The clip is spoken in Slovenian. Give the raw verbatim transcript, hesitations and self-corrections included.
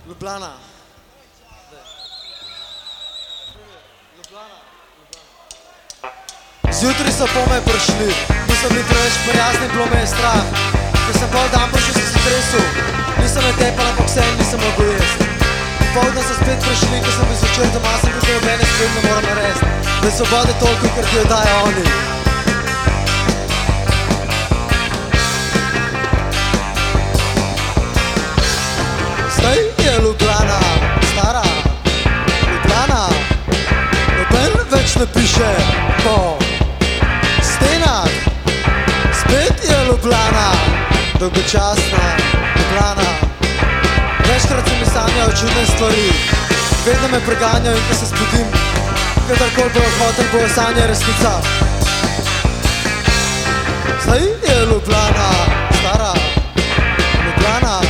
Ljubljana. Zjutraj so pome prišli, niso bili preveč prijazni, bilo me je strah. Ko sem pol dan prišel, sem se tresil, nisem me tepal, ampak vse in nisem mogel jesti. Popoldne so spet prišli, ko sem bil zvečer doma, sem tukaj obene spet ne moram narediti. Da je svobode toliko, ker ti jo dajo oni. Zdaj je Ljubljana, stara Ljubljana, noben več ne piše po stenah. Spet je Ljubljana, dolgočasna Ljubljana. Večkrat se mi sanjajo čudne stvari, vedno me preganjajo in ko se zbudim, kadarkoli bo hotel, bo sanje resnica. Zdaj je Ljubljana, stara Ljubljana,